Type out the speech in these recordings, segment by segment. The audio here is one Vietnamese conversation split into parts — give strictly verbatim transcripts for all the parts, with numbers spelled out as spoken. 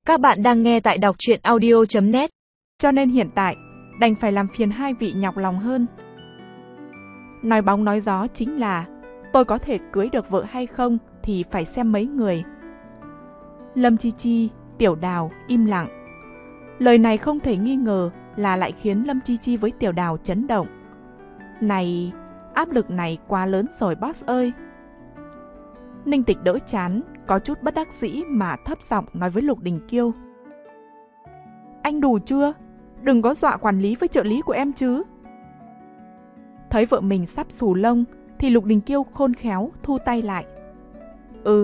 Các bạn đang nghe tại đọc truyện audio chấm net. Cho nên hiện tại, đành phải làm phiền hai vị nhọc lòng hơn. Nói bóng nói gió chính là tôi có thể cưới được vợ hay không thì phải xem mấy người. Lâm Chi Chi, Tiểu Đào im lặng. Lời này không thể nghi ngờ là lại khiến Lâm Chi Chi với Tiểu Đào chấn động. Này, áp lực này quá lớn rồi boss ơi. Ninh Tịch đỡ chán, có chút bất đắc dĩ mà thấp giọng nói với Lục Đình Kiêu. Anh đủ chưa? Đừng có dọa quản lý với trợ lý của em chứ. Thấy vợ mình sắp xù lông thì Lục Đình Kiêu khôn khéo thu tay lại. Ừ.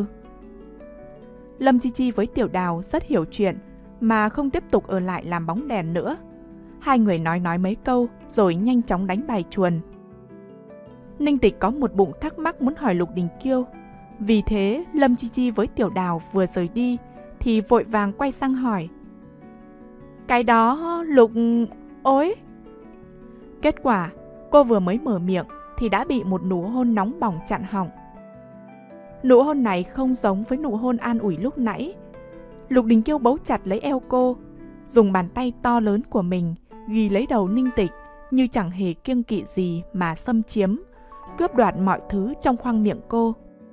Lâm Chi Chi với Tiểu Đào rất hiểu chuyện mà không tiếp tục ở lại làm bóng đèn nữa. Hai người nói nói mấy câu rồi nhanh chóng đánh bài chuồn. Ninh Tịch có một bụng thắc mắc muốn hỏi Lục Đình Kiêu. Vì thế Lâm Chi Chi với Tiểu Đào vừa rời đi thì vội vàng quay sang hỏi. Cái đó Lục... ối. Kết quả cô vừa mới mở miệng thì đã bị một nụ hôn nóng bỏng chặn họng. Nụ hôn này không giống với nụ hôn an ủi lúc nãy. Lục Đình Kiêu bấu chặt lấy eo cô, dùng bàn tay to lớn của mình ghi lấy đầu Ninh Tịch như chẳng hề kiêng kỵ gì mà xâm chiếm, cướp đoạt mọi thứ trong khoang miệng cô.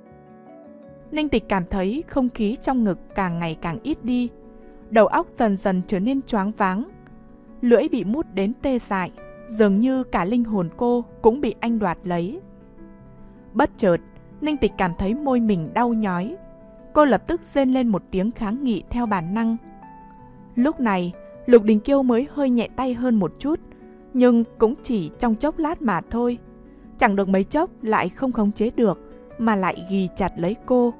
Ninh Tịch cảm thấy không khí trong ngực càng ngày càng ít đi, đầu óc dần dần trở nên choáng váng, lưỡi bị mút đến tê dại, dường như cả linh hồn cô cũng bị anh đoạt lấy. Bất chợt, Ninh Tịch cảm thấy môi mình đau nhói, cô lập tức rên lên một tiếng kháng nghị theo bản năng. Lúc này, Lục Đình Kiêu mới hơi nhẹ tay hơn một chút, nhưng cũng chỉ trong chốc lát mà thôi. Chẳng được mấy chốc lại không khống chế được, mà lại ghì chặt lấy cô.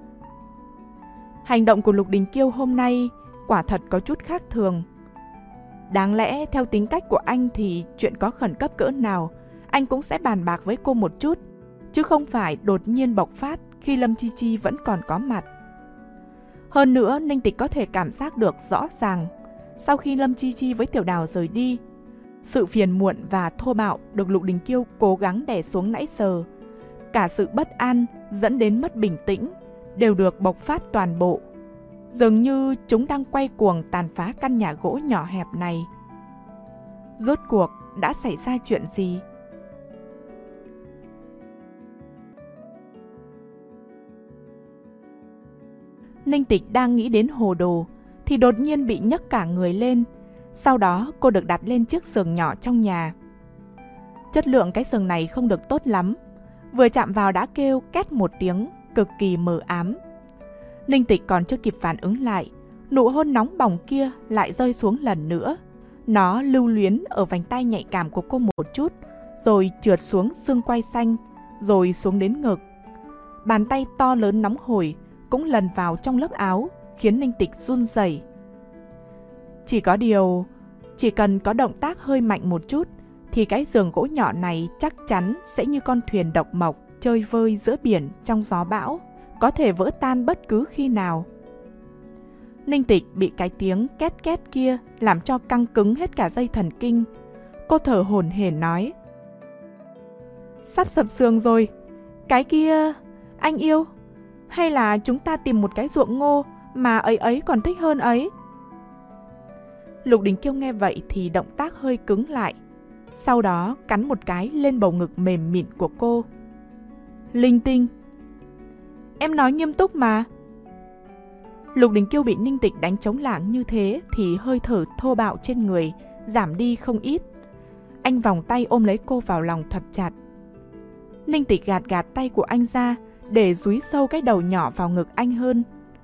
Hành động của Lục Đình Kiêu hôm nay quả thật có chút khác thường. Đáng lẽ theo tính cách của anh thì chuyện có khẩn cấp cỡ nào, anh cũng sẽ bàn bạc với cô một chút, chứ không phải đột nhiên bộc phát khi Lâm Chi Chi vẫn còn có mặt. Hơn nữa, Ninh Tịch có thể cảm giác được rõ ràng, sau khi Lâm Chi Chi với Tiểu Đào rời đi, sự phiền muộn và thô bạo được Lục Đình Kiêu cố gắng đè xuống nãy giờ, cả sự bất an dẫn đến mất bình tĩnh đều được bộc phát toàn bộ. Dường như chúng đang quay cuồng tàn phá căn nhà gỗ nhỏ hẹp này. Rốt cuộc đã xảy ra chuyện gì? Ninh Tịch đang nghĩ đến hồ đồ thì đột nhiên bị nhấc cả người lên. Sau đó cô được đặt lên chiếc giường nhỏ trong nhà. Chất lượng cái giường này không được tốt lắm, vừa chạm vào đã kêu két một tiếng, cực kỳ mờ ám. Ninh Tịch còn chưa kịp phản ứng lại, nụ hôn nóng bỏng kia lại rơi xuống lần nữa. Nó lưu luyến ở vành tay nhạy cảm của cô một chút, rồi trượt xuống xương quai xanh, rồi xuống đến ngực. Bàn tay to lớn nóng hổi cũng lần vào trong lớp áo, khiến Ninh Tịch run rẩy. Chỉ có điều, chỉ cần có động tác hơi mạnh một chút, thì cái giường gỗ nhỏ này chắc chắn sẽ như con thuyền độc mộc chơi vơi giữa biển trong gió bão, có thể vỡ tan bất cứ khi nào. Ninh Tịch bị cái tiếng két két kia làm cho căng cứng hết cả dây thần kinh. Cô thở hổn hển nói. Sắp sập sườn rồi. Cái kia, anh yêu, hay là chúng ta tìm một cái ruộng ngô mà ấy ấy còn thích hơn ấy? Lục Đình Kiêu nghe vậy thì động tác hơi cứng lại, sau đó cắn một cái lên bầu ngực mềm mịn của cô. Linh tinh. Em nói nghiêm túc mà. Lục Đình Kiêu bị Ninh Tịch đánh trống lảng như thế thì hơi thở thô bạo trên người giảm đi không ít. Anh vòng tay ôm lấy cô vào lòng thật chặt. Ninh Tịch gạt gạt tay của anh ra để dúi sâu cái đầu nhỏ vào ngực anh hơn.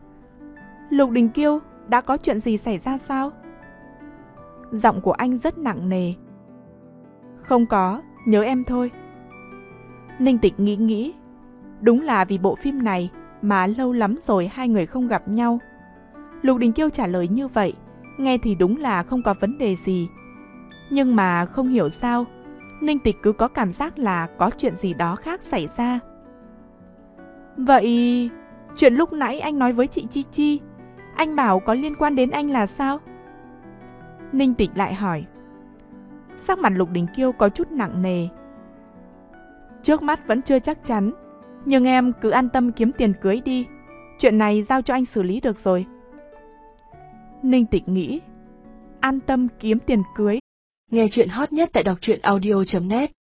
Lục Đình Kiêu, đã có chuyện gì xảy ra sao? Giọng của anh rất nặng nề. Không có, nhớ em thôi. Ninh Tịch nghĩ nghĩ. Đúng là vì bộ phim này mà lâu lắm rồi hai người không gặp nhau. Lục Đình Kiêu trả lời như vậy, nghe thì đúng là không có vấn đề gì. Nhưng mà không hiểu sao, Ninh Tịch cứ có cảm giác là có chuyện gì đó khác xảy ra. Vậy, chuyện lúc nãy anh nói với chị Chi Chi, anh bảo có liên quan đến anh là sao? Ninh Tịch lại hỏi. Sắc mặt Lục Đình Kiêu có chút nặng nề. Trước mắt vẫn chưa chắc chắn, nhưng em cứ an tâm kiếm tiền cưới đi. Chuyện này giao cho anh xử lý được rồi. Ninh Tịch nghĩ, an tâm kiếm tiền cưới. Nghe chuyện hot nhất tại đọc truyện audio chấm net.